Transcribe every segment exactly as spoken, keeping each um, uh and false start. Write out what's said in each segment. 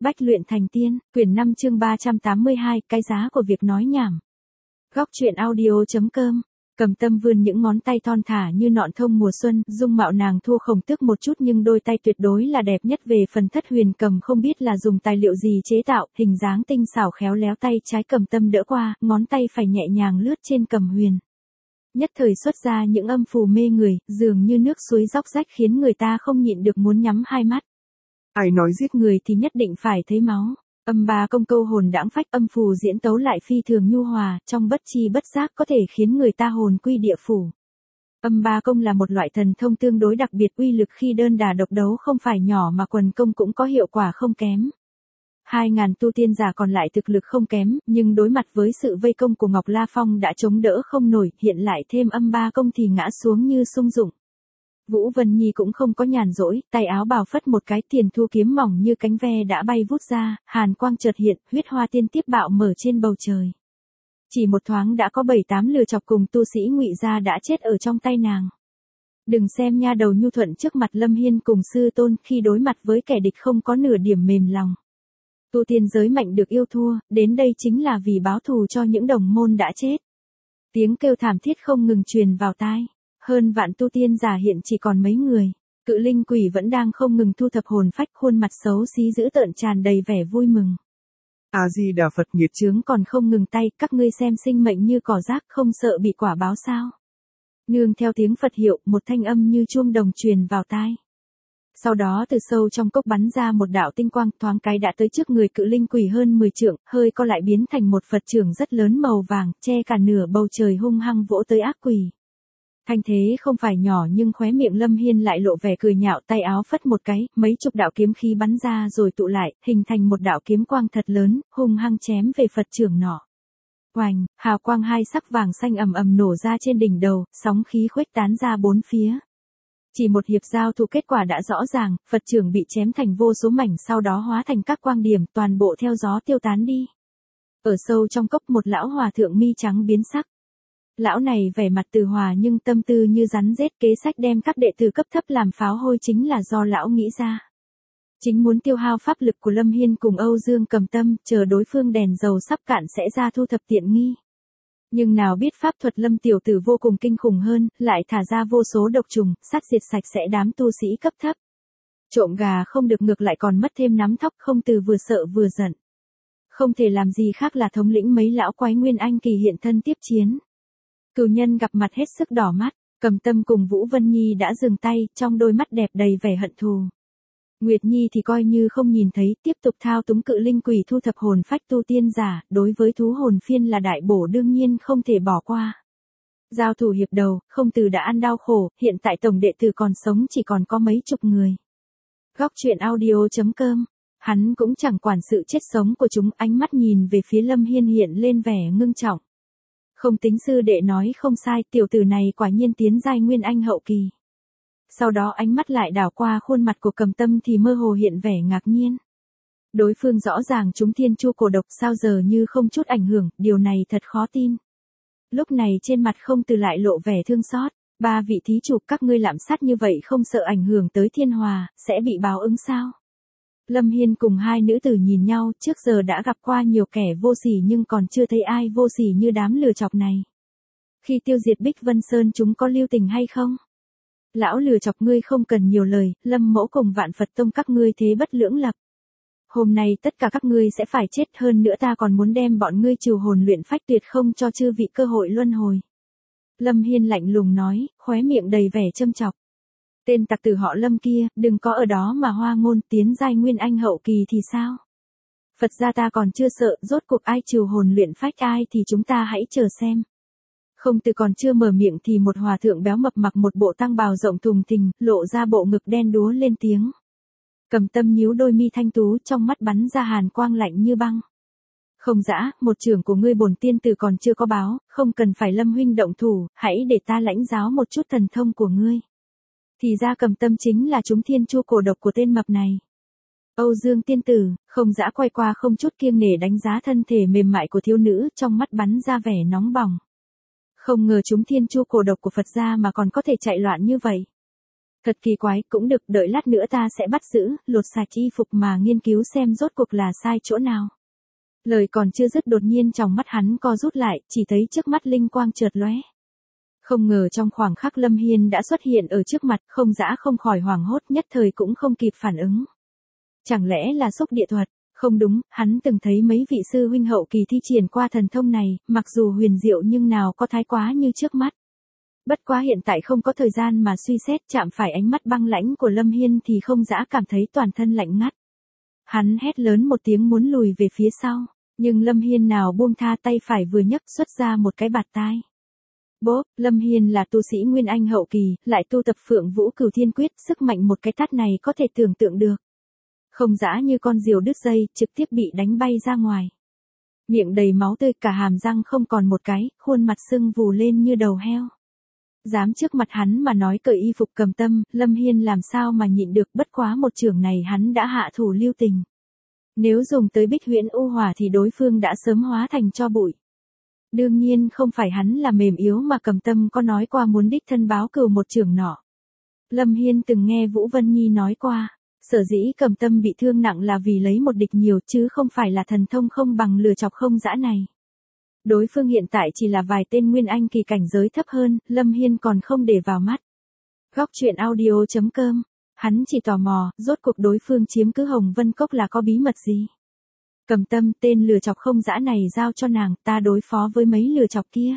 Bách luyện thành tiên, quyển năm chương ba trăm tám mươi hai, cái giá của việc nói nhảm. Góc truyện audio.com. Cầm Tâm vươn những ngón tay thon thả như nọn thông mùa xuân, dung mạo nàng thua Khổng Tước một chút nhưng đôi tay tuyệt đối là đẹp nhất. Về phần thất huyền cầm không biết là dùng tài liệu gì chế tạo, hình dáng tinh xảo khéo léo, tay trái Cầm Tâm đỡ qua, ngón tay phải nhẹ nhàng lướt trên cầm huyền. Nhất thời xuất ra những âm phù mê người, dường như nước suối róc rách khiến người ta không nhịn được muốn nhắm hai mắt. Ai nói giết người thì nhất định phải thấy máu. Âm ba công câu hồn đãng phách, âm phù diễn tấu lại phi thường nhu hòa, trong bất chi bất giác có thể khiến người ta hồn quy địa phủ. Âm ba công là một loại thần thông tương đối đặc biệt, uy lực khi đơn đà độc đấu không phải nhỏ mà quần công cũng có hiệu quả không kém. Hai ngàn tu tiên giả còn lại thực lực không kém, nhưng đối mặt với sự vây công của Ngọc La Phong đã chống đỡ không nổi, hiện lại thêm âm ba công thì ngã xuống như sung dụng. Vũ Vân Nhi cũng không có nhàn rỗi, tay áo bào phất một cái, tiền thu kiếm mỏng như cánh ve đã bay vút ra, hàn quang chợt hiện, huyết hoa tiên tiếp bạo mở trên bầu trời. Chỉ một thoáng đã có bảy tám lừa chọc cùng tu sĩ Ngụy gia đã chết ở trong tay nàng. Đừng xem nha đầu nhu thuận trước mặt Lâm Hiên cùng sư tôn, khi đối mặt với kẻ địch không có nửa điểm mềm lòng. Tu tiên giới mạnh được yêu thua, đến đây chính là vì báo thù cho những đồng môn đã chết. Tiếng kêu thảm thiết không ngừng truyền vào tai. Hơn vạn tu tiên giả hiện chỉ còn mấy người. Cự linh quỷ vẫn đang không ngừng thu thập hồn phách, khuôn mặt xấu xí dữ tợn tràn đầy vẻ vui mừng. A Di Đà Phật, nghiệt chướng còn không ngừng tay, các ngươi xem sinh mệnh như cỏ rác, không sợ bị quả báo sao? Nương theo tiếng Phật hiệu, một thanh âm như chuông đồng truyền vào tai. Sau đó từ sâu trong cốc bắn ra một đạo tinh quang, thoáng cái đã tới trước người cự linh quỷ hơn mười trượng, hơi co lại biến thành một Phật trưởng rất lớn màu vàng, che cả nửa bầu trời, hung hăng vỗ tới ác quỷ. Thanh thế không phải nhỏ nhưng khóe miệng Lâm Hiên lại lộ vẻ cười nhạo, tay áo phất một cái, mấy chục đạo kiếm khí bắn ra rồi tụ lại, hình thành một đạo kiếm quang thật lớn, hung hăng chém về Phật trưởng nọ. Oành, hào quang hai sắc vàng xanh ầm ầm nổ ra trên đỉnh đầu, sóng khí khuếch tán ra bốn phía. Chỉ một hiệp giao thủ kết quả đã rõ ràng, Phật trưởng bị chém thành vô số mảnh, sau đó hóa thành các quang điểm, toàn bộ theo gió tiêu tán đi. Ở sâu trong cốc, một lão hòa thượng mi trắng biến sắc. Lão này vẻ mặt từ hòa nhưng tâm tư như rắn rết, kế sách đem các đệ tử cấp thấp làm pháo hôi chính là do lão nghĩ ra. Chính muốn tiêu hao pháp lực của Lâm Hiên cùng Âu Dương Cầm Tâm, chờ đối phương đèn dầu sắp cạn sẽ ra thu thập tiện nghi. Nhưng nào biết pháp thuật Lâm tiểu tử vô cùng kinh khủng hơn, lại thả ra vô số độc trùng, sát diệt sạch sẽ đám tu sĩ cấp thấp. Trộm gà không được ngược lại còn mất thêm nắm thóc, không từ vừa sợ vừa giận. Không thể làm gì khác là thống lĩnh mấy lão quái Nguyên Anh kỳ hiện thân tiếp chiến. Cửu nhân gặp mặt hết sức đỏ mắt, Cầm Tâm cùng Vũ Vân Nhi đã dừng tay, trong đôi mắt đẹp đầy vẻ hận thù. Nguyệt Nhi thì coi như không nhìn thấy, tiếp tục thao túng cự linh quỷ thu thập hồn phách tu tiên giả, đối với thú hồn phiên là đại bổ đương nhiên không thể bỏ qua. Giao thủ hiệp đầu, không từ đã ăn đau khổ, hiện tại tổng đệ tử còn sống chỉ còn có mấy chục người. Góc truyện audio.com. Hắn cũng chẳng quản sự chết sống của chúng, ánh mắt nhìn về phía Lâm Hiên hiện lên vẻ ngưng trọng. Không tính sư đệ nói không sai, tiểu tử này quả nhiên tiến giai Nguyên Anh hậu kỳ. Sau đó ánh mắt lại đảo qua khuôn mặt của Cầm Tâm thì mơ hồ hiện vẻ ngạc nhiên. Đối phương rõ ràng trúng thiên chu cổ độc, sao giờ như không chút ảnh hưởng, điều này thật khó tin. Lúc này trên mặt không từ lại lộ vẻ thương xót. Ba vị thí chủ, các ngươi lạm sát như vậy không sợ ảnh hưởng tới thiên hòa, sẽ bị báo ứng sao? Lâm Hiên cùng hai nữ tử nhìn nhau, trước giờ đã gặp qua nhiều kẻ vô sỉ nhưng còn chưa thấy ai vô sỉ như đám lừa chọc này. Khi tiêu diệt Bích Vân Sơn chúng có lưu tình hay không? Lão lừa chọc, ngươi không cần nhiều lời, Lâm mẫu cùng Vạn Phật Tông các ngươi thế bất lưỡng lập. Hôm nay tất cả các ngươi sẽ phải chết, hơn nữa ta còn muốn đem bọn ngươi trừ hồn luyện phách, tuyệt không cho chư vị cơ hội luân hồi. Lâm Hiên lạnh lùng nói, khóe miệng đầy vẻ châm chọc. Tên tặc tử họ Lâm kia, đừng có ở đó mà hoa ngôn, tiến giai Nguyên Anh hậu kỳ thì sao? Phật gia ta còn chưa sợ, rốt cuộc ai trừ hồn luyện phách ai thì chúng ta hãy chờ xem. Không từ còn chưa mở miệng thì một hòa thượng béo mập mặc một bộ tăng bào rộng thùng thình, lộ ra bộ ngực đen đúa lên tiếng. Cầm Tâm nhíu đôi mi thanh tú, trong mắt bắn ra hàn quang lạnh như băng. Không dã, một trưởng của ngươi bổn tiên tử còn chưa có báo, không cần phải Lâm huynh động thủ, hãy để ta lãnh giáo một chút thần thông của ngươi. Thì ra Cầm Tâm chính là trúng thiên chu cổ độc của tên mập này. Âu Dương tiên tử, không dã quay qua không chút kiêng nể đánh giá thân thể mềm mại của thiếu nữ, trong mắt bắn ra vẻ nóng bỏng. Không ngờ trúng thiên chu cổ độc của Phật gia mà còn có thể chạy loạn như vậy. Thật kỳ quái, cũng được, đợi lát nữa ta sẽ bắt giữ, lột sạch y phục mà nghiên cứu xem rốt cuộc là sai chỗ nào. Lời còn chưa dứt đột nhiên trong mắt hắn co rút lại, chỉ thấy trước mắt linh quang chợt lóe. Không ngờ trong khoảng khắc Lâm Hiên đã xuất hiện ở trước mặt, không dã không khỏi hoảng hốt, nhất thời cũng không kịp phản ứng. Chẳng lẽ là xúc địa thuật? Không đúng, hắn từng thấy mấy vị sư huynh hậu kỳ thi triển qua thần thông này, mặc dù huyền diệu nhưng nào có thái quá như trước mắt. Bất quá hiện tại không có thời gian mà suy xét, chạm phải ánh mắt băng lãnh của Lâm Hiên thì không dã cảm thấy toàn thân lạnh ngắt. Hắn hét lớn một tiếng muốn lùi về phía sau, nhưng Lâm Hiên nào buông tha, tay phải vừa nhấc xuất ra một cái bạt tai. Bốp, Lâm Hiên là tu sĩ Nguyên Anh hậu kỳ, lại tu tập Phượng Vũ Cửu Thiên Quyết, sức mạnh một cái tát này có thể tưởng tượng được. Không dã như con diều đứt dây, trực tiếp bị đánh bay ra ngoài. Miệng đầy máu tươi, cả hàm răng không còn một cái, khuôn mặt sưng vù lên như đầu heo. Dám trước mặt hắn mà nói cởi y phục Cầm Tâm, Lâm Hiên làm sao mà nhịn được, bất quá một chưởng này hắn đã hạ thủ lưu tình. Nếu dùng tới Bích Huyễn U Hỏa thì đối phương đã sớm hóa thành tro bụi. Đương nhiên không phải hắn là mềm yếu mà Cầm Tâm có nói qua muốn đích thân báo cừu một chưởng nọ. Lâm Hiên từng nghe Vũ Vân Nhi nói qua, sở dĩ Cầm Tâm bị thương nặng là vì lấy một địch nhiều chứ không phải là thần thông không bằng lừa chọc không dã này. Đối phương hiện tại chỉ là vài tên Nguyên Anh kỳ cảnh giới thấp hơn, Lâm Hiên còn không để vào mắt. Góc truyện audio chấm com, hắn chỉ tò mò, rốt cuộc đối phương chiếm cứ Hồng Vân Cốc là có bí mật gì. Cầm Tâm, tên lừa chọc không dã này giao cho nàng, ta đối phó với mấy lừa chọc kia.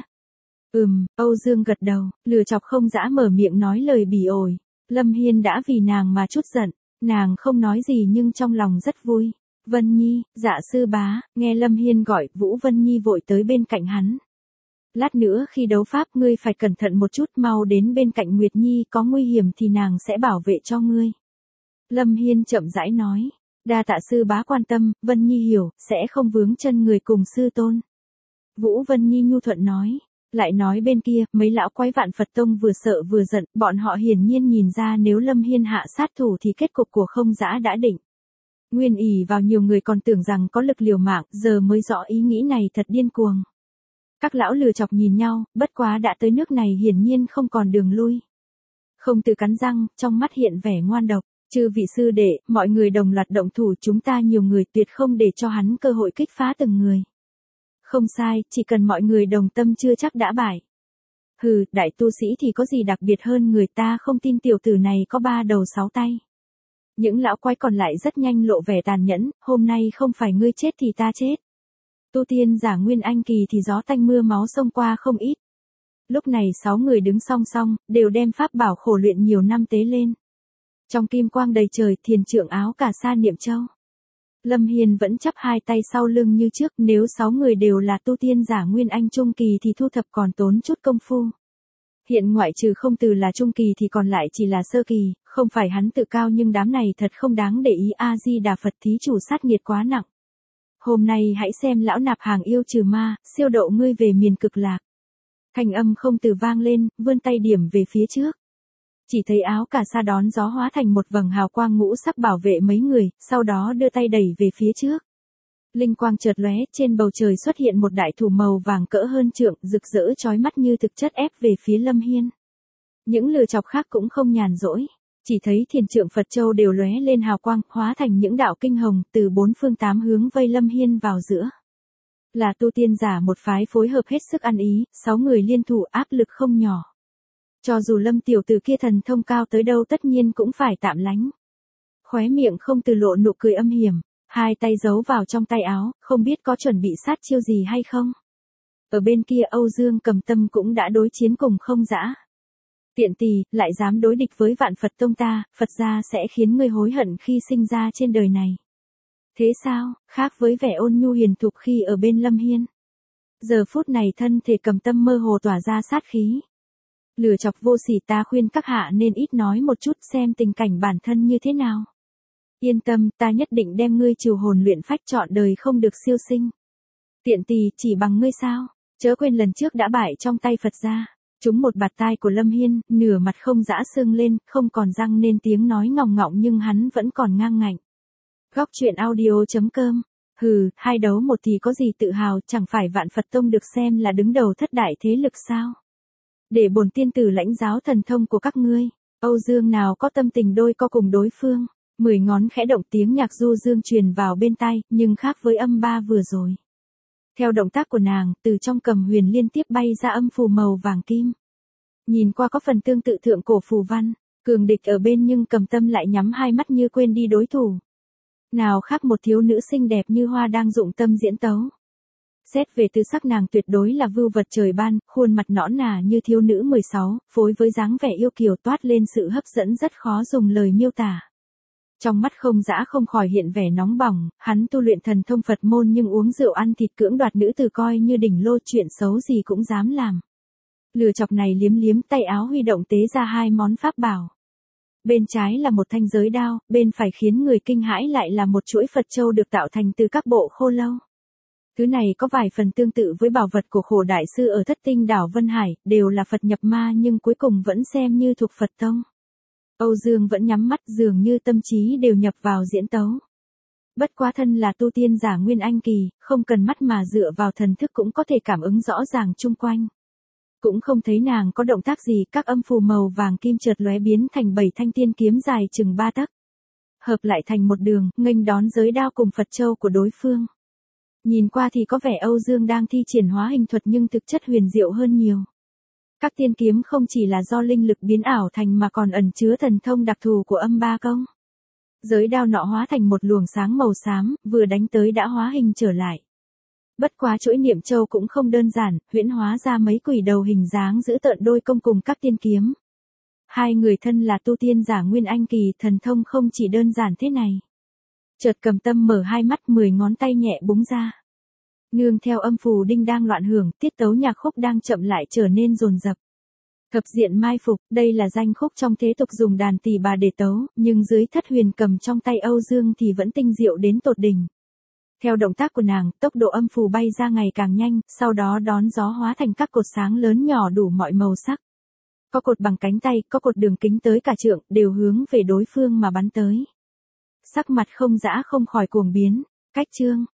Ừm, Âu Dương gật đầu, lừa chọc không dã mở miệng nói lời bỉ ổi. Lâm Hiên đã vì nàng mà chút giận, nàng không nói gì nhưng trong lòng rất vui. Vân Nhi, dạ sư bá, nghe Lâm Hiên gọi, Vũ Vân Nhi vội tới bên cạnh hắn. Lát nữa khi đấu pháp ngươi phải cẩn thận một chút, mau đến bên cạnh Nguyệt Nhi, có nguy hiểm thì nàng sẽ bảo vệ cho ngươi. Lâm Hiên chậm rãi nói, đa tạ sư bá quan tâm, Vân Nhi hiểu, sẽ không vướng chân người cùng sư tôn. Vũ Vân Nhi nhu thuận nói, lại nói bên kia, mấy lão quái Vạn Phật Tông vừa sợ vừa giận, bọn họ hiển nhiên nhìn ra nếu Lâm Hiên hạ sát thủ thì kết cục của không dã đã định. Nguyên ỷ vào nhiều người còn tưởng rằng có lực liều mạng, giờ mới rõ ý nghĩ này thật điên cuồng. Các lão lừa chọc nhìn nhau, bất quá đã tới nước này hiển nhiên không còn đường lui. Không từ cắn răng, trong mắt hiện vẻ ngoan độc, chư vị sư đệ, mọi người đồng loạt động thủ, chúng ta nhiều người tuyệt không để cho hắn cơ hội kích phá từng người. Không sai, chỉ cần mọi người đồng tâm chưa chắc đã bại. Hừ, đại tu sĩ thì có gì đặc biệt hơn người ta, không tin tiểu tử này có ba đầu sáu tay. Những lão quái còn lại rất nhanh lộ vẻ tàn nhẫn, hôm nay không phải ngươi chết thì ta chết. Tu tiên giả Nguyên Anh kỳ thì gió tanh mưa máu xông qua không ít. Lúc này sáu người đứng song song, đều đem pháp bảo khổ luyện nhiều năm tế lên. Trong kim quang đầy trời, thiền trượng áo cà sa niệm châu. Lâm Hiên vẫn chắp hai tay sau lưng như trước, nếu sáu người đều là tu tiên giả Nguyên Anh trung kỳ thì thu thập còn tốn chút công phu. Hiện ngoại trừ không từ là trung kỳ thì còn lại chỉ là sơ kỳ, không phải hắn tự cao nhưng đám này thật không đáng để ý. A Di Đà Phật, thí chủ sát nghiệt quá nặng. Hôm nay hãy xem lão nạp hàng yêu trừ ma, siêu độ ngươi về miền cực lạc. Thanh âm không từ vang lên, vươn tay điểm về phía trước. Chỉ thấy áo cà sa đón gió hóa thành một vầng hào quang ngũ sắc bảo vệ mấy người, sau đó đưa tay đẩy về phía trước. Linh quang chợt lóe, trên bầu trời xuất hiện một đại thủ màu vàng cỡ hơn trượng, rực rỡ chói mắt như thực chất ép về phía Lâm Hiên. Những lừa chọc khác cũng không nhàn rỗi, chỉ thấy thiền trượng Phật Châu đều lóe lên hào quang, hóa thành những đạo kinh hồng, từ bốn phương tám hướng vây Lâm Hiên vào giữa. Là tu tiên giả một phái phối hợp hết sức ăn ý, sáu người liên thủ áp lực không nhỏ. Cho dù Lâm tiểu tử kia thần thông cao tới đâu tất nhiên cũng phải tạm lánh. Khóe miệng không từ lộ nụ cười âm hiểm, hai tay giấu vào trong tay áo, không biết có chuẩn bị sát chiêu gì hay không. Ở bên kia Âu Dương Cầm Tâm cũng đã đối chiến cùng không dã. Tiện tỳ, lại dám đối địch với Vạn Phật Tông ta, Phật gia sẽ khiến ngươi hối hận khi sinh ra trên đời này. Thế sao, khác với vẻ ôn nhu hiền thục khi ở bên Lâm Hiên. Giờ phút này thân thể Cầm Tâm mơ hồ tỏa ra sát khí. Lừa chọc vô sỉ, ta khuyên các hạ nên ít nói một chút xem tình cảnh bản thân như thế nào. Yên tâm, ta nhất định đem ngươi trừ hồn luyện phách trọn đời không được siêu sinh. Tiện tỳ, chỉ bằng ngươi sao, chớ quên lần trước đã bại trong tay Phật gia. Trúng một bạt tai của Lâm Hiên, nửa mặt không dã sưng lên, không còn răng nên tiếng nói ngọng ngọng nhưng hắn vẫn còn ngang ngạnh. Góc truyện audio chấm com. Hừ, hai đấu một thì có gì tự hào, chẳng phải Vạn Phật Tông được xem là đứng đầu thất đại thế lực sao? Để bổn tiên tử lãnh giáo thần thông của các ngươi. Âu Dương nào có tâm tình đôi co cùng đối phương. Mười ngón khẽ động, tiếng nhạc du dương truyền vào bên tai, nhưng khác với âm ba vừa rồi. Theo động tác của nàng, từ trong cầm huyền liên tiếp bay ra âm phù màu vàng kim. Nhìn qua có phần tương tự thượng cổ phù văn, cường địch ở bên nhưng Cầm Tâm lại nhắm hai mắt như quên đi đối thủ. Nào khác một thiếu nữ xinh đẹp như hoa đang dụng tâm diễn tấu. Xét về tư sắc nàng tuyệt đối là vưu vật trời ban, khuôn mặt nõn nà như thiếu nữ mười sáu, phối với dáng vẻ yêu kiều toát lên sự hấp dẫn rất khó dùng lời miêu tả. Trong mắt Không Dã không khỏi hiện vẻ nóng bỏng, hắn tu luyện thần thông Phật môn nhưng uống rượu ăn thịt cưỡng đoạt nữ tử coi như đỉnh lô, chuyện xấu gì cũng dám làm. Lừa chọc này liếm liếm tay áo huy động tế ra hai món pháp bảo. Bên trái là một thanh giới đao, bên phải khiến người kinh hãi lại là một chuỗi Phật châu được tạo thành từ các bộ khô lâu. Thứ này có vài phần tương tự với bảo vật của Khổ Đại Sư ở Thất Tinh đảo Vân Hải, đều là Phật nhập ma nhưng cuối cùng vẫn xem như thuộc Phật tông. Âu Dương vẫn nhắm mắt, dường như tâm trí đều nhập vào diễn tấu. Bất quá thân là tu tiên giả Nguyên Anh kỳ, không cần mắt mà dựa vào thần thức cũng có thể cảm ứng rõ ràng chung quanh. Cũng không thấy nàng có động tác gì, các âm phù màu vàng kim chợt lóe biến thành bảy thanh tiên kiếm dài chừng ba tấc. Hợp lại thành một đường, nghênh đón giới đao cùng Phật châu của đối phương. Nhìn qua thì có vẻ Âu Dương đang thi triển hóa hình thuật nhưng thực chất huyền diệu hơn nhiều. Các tiên kiếm không chỉ là do linh lực biến ảo thành mà còn ẩn chứa thần thông đặc thù của âm ba công. Giới đao nọ hóa thành một luồng sáng màu xám, vừa đánh tới đã hóa hình trở lại. Bất quá chuỗi niệm châu cũng không đơn giản, huyễn hóa ra mấy quỷ đầu hình dáng giữ tợn đôi công cùng các tiên kiếm. Hai người thân là tu tiên giả Nguyên Anh kỳ, thần thông không chỉ đơn giản thế này. Chợt Cầm Tâm mở hai mắt, mười ngón tay nhẹ búng ra. Nương theo âm phù đinh đang loạn hưởng, tiết tấu nhạc khúc đang chậm lại trở nên dồn dập. Thập diện mai phục, đây là danh khúc trong thế tục dùng đàn tỳ bà để tấu, nhưng dưới thất huyền cầm trong tay Âu Dương thì vẫn tinh diệu đến tột đỉnh. Theo động tác của nàng, tốc độ âm phù bay ra ngày càng nhanh, sau đó đón gió hóa thành các cột sáng lớn nhỏ đủ mọi màu sắc. Có cột bằng cánh tay, có cột đường kính tới cả trượng, đều hướng về đối phương mà bắn tới. Sắc mặt Không Dã không khỏi cuồng biến, cách chương.